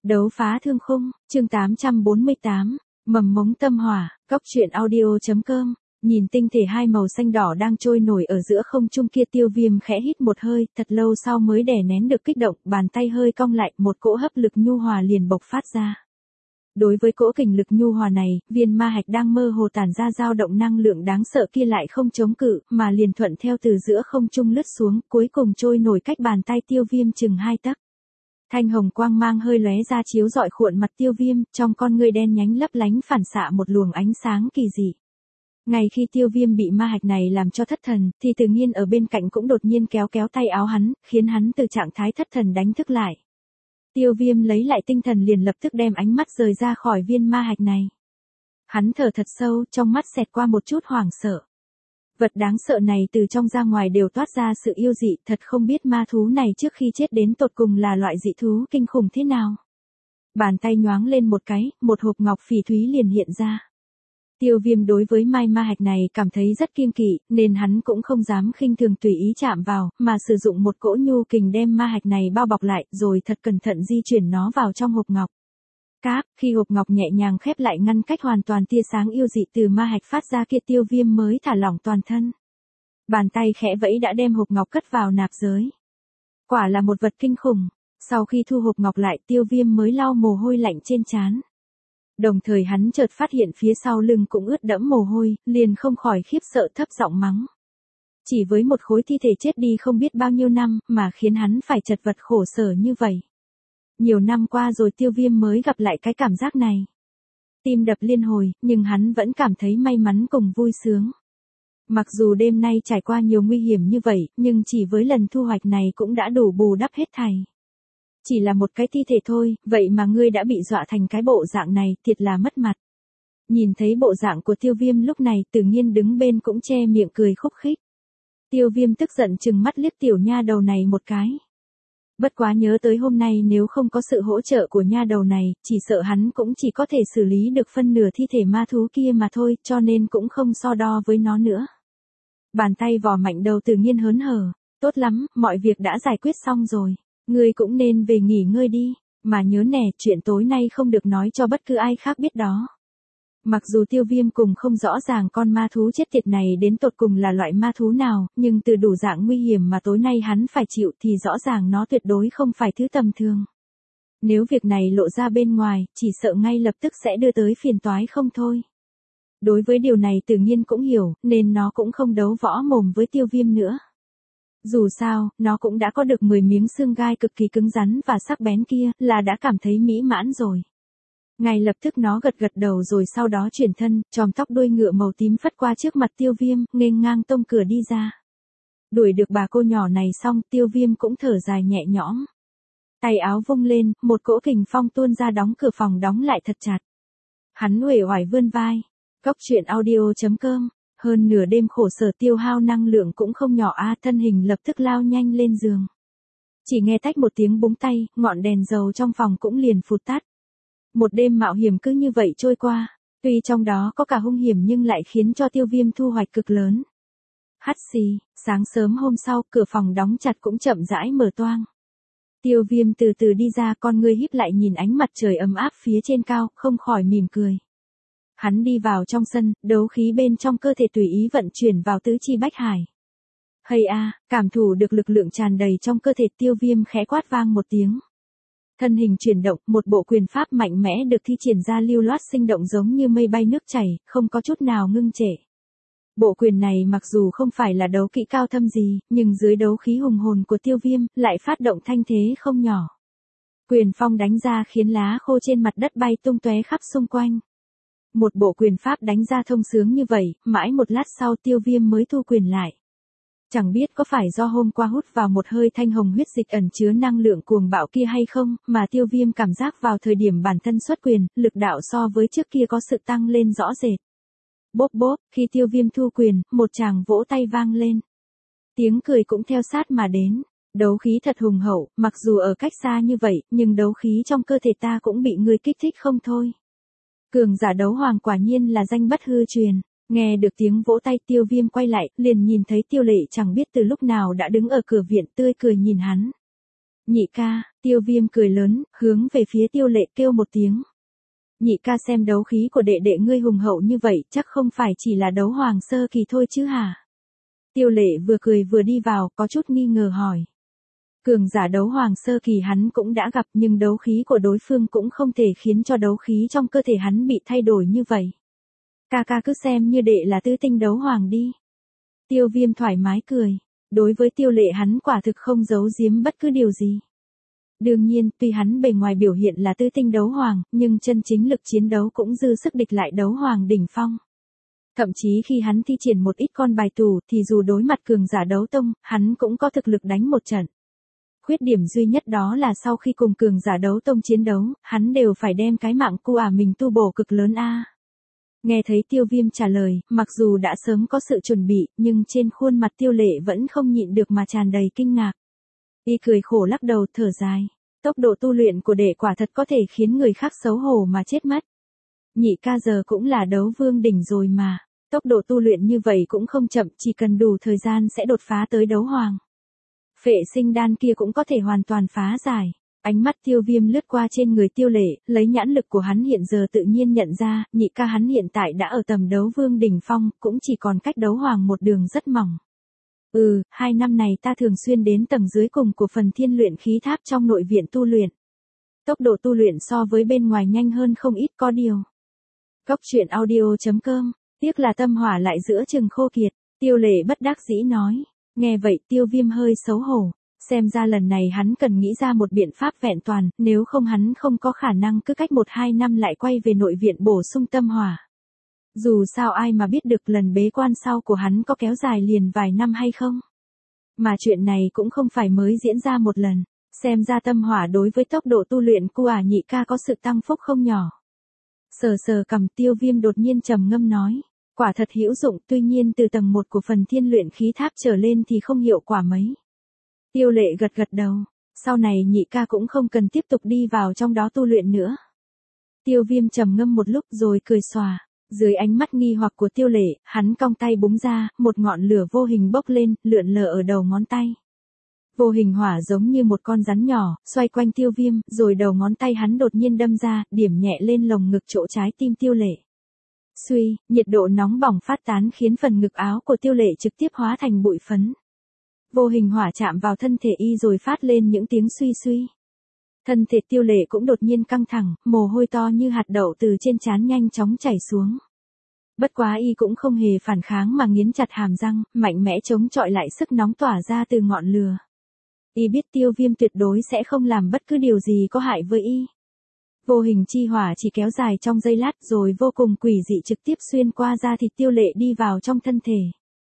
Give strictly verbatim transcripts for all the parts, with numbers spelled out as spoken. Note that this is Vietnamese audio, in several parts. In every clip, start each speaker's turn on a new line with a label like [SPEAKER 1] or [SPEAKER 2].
[SPEAKER 1] Đấu phá thương khung, chương tám trăm bốn mươi tám, mầm mống tâm hỏa, góc truyện audio.com, nhìn tinh thể hai màu xanh đỏ đang trôi nổi ở giữa không trung kia, Tiêu Viêm khẽ hít một hơi, thật lâu sau mới đè nén được kích động, bàn tay hơi cong lại, một cỗ hấp lực nhu hòa liền bộc phát ra. Đối với cỗ kình lực nhu hòa này, viên ma hạch đang mơ hồ tản ra dao động năng lượng đáng sợ kia lại không chống cự, mà liền thuận theo từ giữa không trung lướt xuống, cuối cùng trôi nổi cách bàn tay Tiêu Viêm chừng hai tấc. Thanh hồng quang mang hơi lóe ra chiếu rọi khuôn mặt Tiêu Viêm, trong con ngươi đen nhánh lấp lánh phản xạ một luồng ánh sáng kỳ dị. Ngay khi Tiêu Viêm bị ma hạch này làm cho thất thần, thì Từ Nghiên ở bên cạnh cũng đột nhiên kéo kéo tay áo hắn, khiến hắn từ trạng thái thất thần đánh thức lại. Tiêu Viêm lấy lại tinh thần liền lập tức đem ánh mắt rời ra khỏi viên ma hạch này. Hắn thở thật sâu, trong mắt xẹt qua một chút hoảng sợ. Vật đáng sợ này từ trong ra ngoài đều toát ra sự yêu dị, thật không biết ma thú này trước khi chết đến tột cùng là loại dị thú kinh khủng thế nào. Bàn tay nhoáng lên một cái, một hộp ngọc phỉ thúy liền hiện ra. Tiêu Viêm đối với mai ma hạch này cảm thấy rất kiêng kỵ, nên hắn cũng không dám khinh thường tùy ý chạm vào, mà sử dụng một cỗ nhu kình đem ma hạch này bao bọc lại, rồi thật cẩn thận di chuyển nó vào trong hộp ngọc. Các, khi hộp ngọc nhẹ nhàng khép lại ngăn cách hoàn toàn tia sáng yêu dị từ ma hạch phát ra kia, Tiêu Viêm mới thả lỏng toàn thân. Bàn tay khẽ vẫy đã đem hộp ngọc cất vào nạp giới. Quả là một vật kinh khủng. Sau khi thu hộp ngọc lại, Tiêu Viêm mới lau mồ hôi lạnh trên trán. Đồng thời hắn chợt phát hiện phía sau lưng cũng ướt đẫm mồ hôi, liền không khỏi khiếp sợ thấp giọng mắng. Chỉ với một khối thi thể chết đi không biết bao nhiêu năm, mà khiến hắn phải chật vật khổ sở như vậy. Nhiều năm qua rồi Tiêu Viêm mới gặp lại cái cảm giác này. Tim đập liên hồi, nhưng hắn vẫn cảm thấy may mắn cùng vui sướng. Mặc dù đêm nay trải qua nhiều nguy hiểm như vậy, nhưng chỉ với lần thu hoạch này cũng đã đủ bù đắp hết thảy. Chỉ là một cái thi thể thôi, vậy mà ngươi đã bị dọa thành cái bộ dạng này, thiệt là mất mặt. Nhìn thấy bộ dạng của Tiêu Viêm lúc này, Từ Nghiên đứng bên cũng che miệng cười khúc khích. Tiêu Viêm tức giận trừng mắt liếc tiểu nha đầu này một cái. Bất quá nhớ tới hôm nay nếu không có sự hỗ trợ của nha đầu này, chỉ sợ hắn cũng chỉ có thể xử lý được phân nửa thi thể ma thú kia mà thôi, cho nên cũng không so đo với nó nữa. Bàn tay vò mạnh đầu Từ Nghiên hớn hở, tốt lắm, mọi việc đã giải quyết xong rồi. Ngươi cũng nên về nghỉ ngơi đi, mà nhớ nè, chuyện tối nay không được nói cho bất cứ ai khác biết đó. Mặc dù Tiêu Viêm cùng không rõ ràng con ma thú chết tiệt này đến tột cùng là loại ma thú nào, nhưng từ đủ dạng nguy hiểm mà tối nay hắn phải chịu thì rõ ràng nó tuyệt đối không phải thứ tầm thường. Nếu việc này lộ ra bên ngoài, chỉ sợ ngay lập tức sẽ đưa tới phiền toái không thôi. Đối với điều này Tự Nhiên cũng hiểu, nên nó cũng không đấu võ mồm với Tiêu Viêm nữa. Dù sao, nó cũng đã có được mười miếng xương gai cực kỳ cứng rắn và sắc bén kia, là đã cảm thấy mỹ mãn rồi. Ngay lập tức nó gật gật đầu rồi sau đó chuyển thân, chòm tóc đuôi ngựa màu tím phất qua trước mặt Tiêu Viêm, nghênh ngang tông cửa đi ra. Đuổi được bà cô nhỏ này xong, Tiêu Viêm cũng thở dài nhẹ nhõm. Tay áo vung lên, một cỗ kình phong tuôn ra đóng cửa phòng đóng lại thật chặt. Hắn uể oải vươn vai. Góc truyện audio.com. Hơn nửa đêm khổ sở tiêu hao năng lượng cũng không nhỏ a, thân hình lập tức lao nhanh lên giường. Chỉ nghe tách một tiếng búng tay, ngọn đèn dầu trong phòng cũng liền phụt tắt. Một đêm mạo hiểm cứ như vậy trôi qua, tuy trong đó có cả hung hiểm nhưng lại khiến cho Tiêu Viêm thu hoạch cực lớn. Hắt xì, sáng sớm hôm sau, cửa phòng đóng chặt cũng chậm rãi mở toang. Tiêu Viêm từ từ đi ra, con ngươi híp lại nhìn ánh mặt trời ấm áp phía trên cao, không khỏi mỉm cười. Hắn đi vào trong sân, đấu khí bên trong cơ thể tùy ý vận chuyển vào tứ chi bách hải. Hây a, cảm thụ được lực lượng tràn đầy trong cơ thể, Tiêu Viêm khẽ quát vang một tiếng. Thân hình chuyển động, một bộ quyền pháp mạnh mẽ được thi triển ra lưu loát sinh động giống như mây bay nước chảy, không có chút nào ngưng trệ. Bộ quyền này mặc dù không phải là đấu kỹ cao thâm gì, nhưng dưới đấu khí hùng hồn của Tiêu Viêm, lại phát động thanh thế không nhỏ. Quyền phong đánh ra khiến lá khô trên mặt đất bay tung tóe khắp xung quanh. Một bộ quyền pháp đánh ra thông sướng như vậy, mãi một lát sau Tiêu Viêm mới thu quyền lại. Chẳng biết có phải do hôm qua hút vào một hơi thanh hồng huyết dịch ẩn chứa năng lượng cuồng bạo kia hay không, mà Tiêu Viêm cảm giác vào thời điểm bản thân xuất quyền, lực đạo so với trước kia có sự tăng lên rõ rệt. Bốp bốp, khi Tiêu Viêm thu quyền, một tràng vỗ tay vang lên. Tiếng cười cũng theo sát mà đến. Đấu khí thật hùng hậu, mặc dù ở cách xa như vậy, nhưng đấu khí trong cơ thể ta cũng bị người kích thích không thôi. Cường giả đấu hoàng quả nhiên là danh bất hư truyền. Nghe được tiếng vỗ tay, Tiêu Viêm quay lại, liền nhìn thấy Tiêu Lệ chẳng biết từ lúc nào đã đứng ở cửa viện tươi cười nhìn hắn. Nhị ca, Tiêu Viêm cười lớn, hướng về phía Tiêu Lệ kêu một tiếng. Nhị ca xem đấu khí của đệ đệ ngươi hùng hậu như vậy, chắc không phải chỉ là đấu hoàng sơ kỳ thôi chứ hả? Tiêu Lệ vừa cười vừa đi vào, có chút nghi ngờ hỏi. Cường giả đấu hoàng sơ kỳ hắn cũng đã gặp, nhưng đấu khí của đối phương cũng không thể khiến cho đấu khí trong cơ thể hắn bị thay đổi như vậy. Ca ca cứ xem như đệ là tứ tinh đấu hoàng đi. Tiêu Viêm thoải mái cười. Đối với Tiêu Lệ hắn quả thực không giấu giếm bất cứ điều gì. Đương nhiên, tuy hắn bề ngoài biểu hiện là tứ tinh đấu hoàng, nhưng chân chính lực chiến đấu cũng dư sức địch lại đấu hoàng đỉnh phong. Thậm chí khi hắn thi triển một ít con bài tù thì dù đối mặt cường giả đấu tông, hắn cũng có thực lực đánh một trận. Khuyết điểm duy nhất đó là sau khi cùng cường giả đấu tông chiến đấu, hắn đều phải đem cái mạng cu ả mình tu bổ cực lớn a. Nghe thấy Tiêu Viêm trả lời, mặc dù đã sớm có sự chuẩn bị, nhưng trên khuôn mặt Tiêu Lệ vẫn không nhịn được mà tràn đầy kinh ngạc. Y cười khổ lắc đầu thở dài. Tốc độ tu luyện của đệ quả thật có thể khiến người khác xấu hổ mà chết mất. Nhị ca giờ cũng là đấu vương đỉnh rồi mà. Tốc độ tu luyện như vậy cũng không chậm, chỉ cần đủ thời gian sẽ đột phá tới đấu hoàng. Phệ sinh đan kia cũng có thể hoàn toàn phá giải. Ánh mắt Tiêu Viêm lướt qua trên người Tiêu Lệ, lấy nhãn lực của hắn hiện giờ tự nhiên nhận ra, nhị ca hắn hiện tại đã ở tầm đấu vương đỉnh phong, cũng chỉ còn cách đấu hoàng một đường rất mỏng. Ừ, hai năm này ta thường xuyên đến tầng dưới cùng của phần thiên luyện khí tháp trong nội viện tu luyện. Tốc độ tu luyện so với bên ngoài nhanh hơn không ít có điều. Cốc truyện audio chấm com, tiếc là tâm hỏa lại giữa chừng khô kiệt, Tiêu Lệ bất đắc dĩ nói. Nghe vậy Tiêu Viêm hơi xấu hổ. Xem ra lần này hắn cần nghĩ ra một biện pháp vẹn toàn, nếu không hắn không có khả năng cứ cách một hai năm lại quay về nội viện bổ sung tâm hỏa. Dù sao ai mà biết được lần bế quan sau của hắn có kéo dài liền vài năm hay không. Mà chuyện này cũng không phải mới diễn ra một lần, xem ra tâm hỏa đối với tốc độ tu luyện của ả nhị ca có sự tăng phúc không nhỏ. Sờ sờ cầm Tiêu Viêm đột nhiên trầm ngâm nói, quả thật hữu dụng, tuy nhiên từ tầng một của phần thiên luyện khí tháp trở lên thì không hiệu quả mấy. Tiêu Lệ gật gật đầu, sau này nhị ca cũng không cần tiếp tục đi vào trong đó tu luyện nữa. Tiêu Viêm trầm ngâm một lúc rồi cười xòa, dưới ánh mắt nghi hoặc của Tiêu Lệ, hắn cong tay búng ra, một ngọn lửa vô hình bốc lên, lượn lờ ở đầu ngón tay. Vô hình hỏa giống như một con rắn nhỏ, xoay quanh Tiêu Viêm, rồi đầu ngón tay hắn đột nhiên đâm ra, điểm nhẹ lên lồng ngực chỗ trái tim Tiêu Lệ. Suy, nhiệt độ nóng bỏng phát tán khiến phần ngực áo của Tiêu Lệ trực tiếp hóa thành bụi phấn. Vô hình hỏa chạm vào thân thể y rồi phát lên những tiếng suy suy. Thân thể Tiêu Lệ cũng đột nhiên căng thẳng, mồ hôi to như hạt đậu từ trên trán nhanh chóng chảy xuống. Bất quá y cũng không hề phản kháng mà nghiến chặt hàm răng, mạnh mẽ chống chọi lại sức nóng tỏa ra từ ngọn lửa. Y biết Tiêu Viêm tuyệt đối sẽ không làm bất cứ điều gì có hại với y. Vô hình chi hỏa chỉ kéo dài trong giây lát rồi vô cùng quỷ dị trực tiếp xuyên qua da thịt Tiêu Lệ đi vào trong thân thể.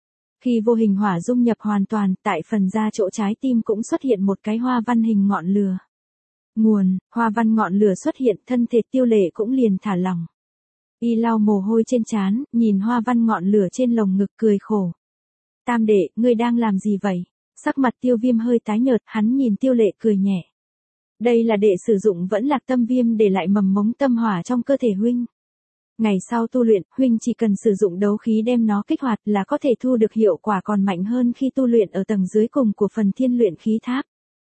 [SPEAKER 1] Khi vô hình hỏa dung nhập hoàn toàn, tại phần da chỗ trái tim cũng xuất hiện một cái hoa văn hình ngọn lửa. Nguồn, hoa văn ngọn lửa xuất hiện, thân thể Tiêu Lệ cũng liền thả lỏng. Y lau mồ hôi trên trán, nhìn hoa văn ngọn lửa trên lồng ngực cười khổ. Tam đệ, ngươi đang làm gì vậy? Sắc mặt Tiêu Viêm hơi tái nhợt, hắn nhìn Tiêu Lệ cười nhẹ. Đây là đệ sử dụng vẫn lạc tâm viêm để lại mầm mống tâm hỏa trong cơ thể huynh. Ngày sau tu luyện, huynh chỉ cần sử dụng đấu khí đem nó kích hoạt là có thể thu được hiệu quả còn mạnh hơn khi tu luyện ở tầng dưới cùng của phần thiên luyện khí tháp.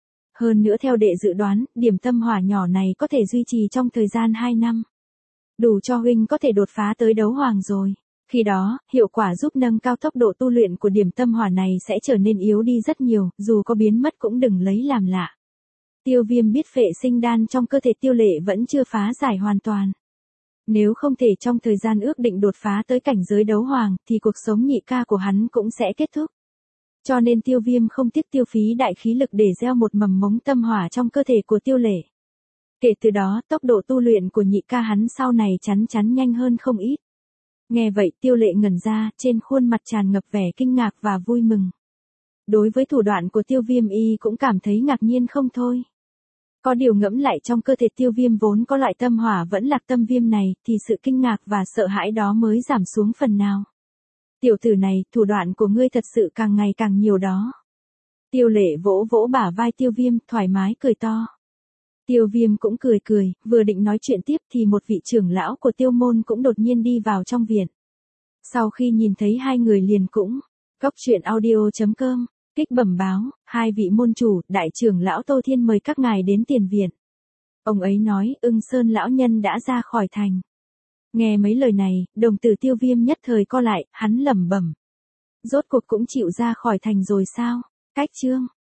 [SPEAKER 1] Hơn nữa theo đệ dự đoán, điểm tâm hỏa nhỏ này có thể duy trì trong thời gian hai năm. Đủ cho huynh có thể đột phá tới đấu hoàng rồi. Khi đó, hiệu quả giúp nâng cao tốc độ tu luyện của điểm tâm hỏa này sẽ trở nên yếu đi rất nhiều, dù có biến mất cũng đừng lấy làm lạ. Tiêu Viêm biết phệ sinh đan trong cơ thể Tiêu Lệ vẫn chưa phá giải hoàn toàn. Nếu không thể trong thời gian ước định đột phá tới cảnh giới đấu hoàng, thì cuộc sống nhị ca của hắn cũng sẽ kết thúc. Cho nên Tiêu Viêm không tiếc tiêu phí đại khí lực để gieo một mầm mống tâm hỏa trong cơ thể của Tiêu Lệ. Kể từ đó, tốc độ tu luyện của nhị ca hắn sau này chắn chắn nhanh hơn không ít. Nghe vậy Tiêu Lệ ngẩn ra, trên khuôn mặt tràn ngập vẻ kinh ngạc và vui mừng. Đối với thủ đoạn của Tiêu Viêm y cũng cảm thấy ngạc nhiên không thôi. Có điều ngẫm lại trong cơ thể Tiêu Viêm vốn có loại tâm hỏa vẫn lạc tâm viêm này, thì sự kinh ngạc và sợ hãi đó mới giảm xuống phần nào. Tiểu tử này, thủ đoạn của ngươi thật sự càng ngày càng nhiều đó. Tiêu Lệ vỗ vỗ bả vai Tiêu Viêm, thoải mái cười to. Tiêu Viêm cũng cười cười, vừa định nói chuyện tiếp thì một vị trưởng lão của Tiêu môn cũng đột nhiên đi vào trong viện. Sau khi nhìn thấy hai người liền cũng, cốc truyện audio chấm com Kích bẩm báo, hai vị môn chủ, đại trưởng lão Tô Thiên mời các ngài đến tiền viện. Ông ấy nói, Ưng Sơn lão nhân đã ra khỏi thành. Nghe mấy lời này, đồng tử Tiêu Viêm nhất thời co lại, hắn lẩm bẩm. Rốt cuộc cũng chịu ra khỏi thành rồi sao? Cách chương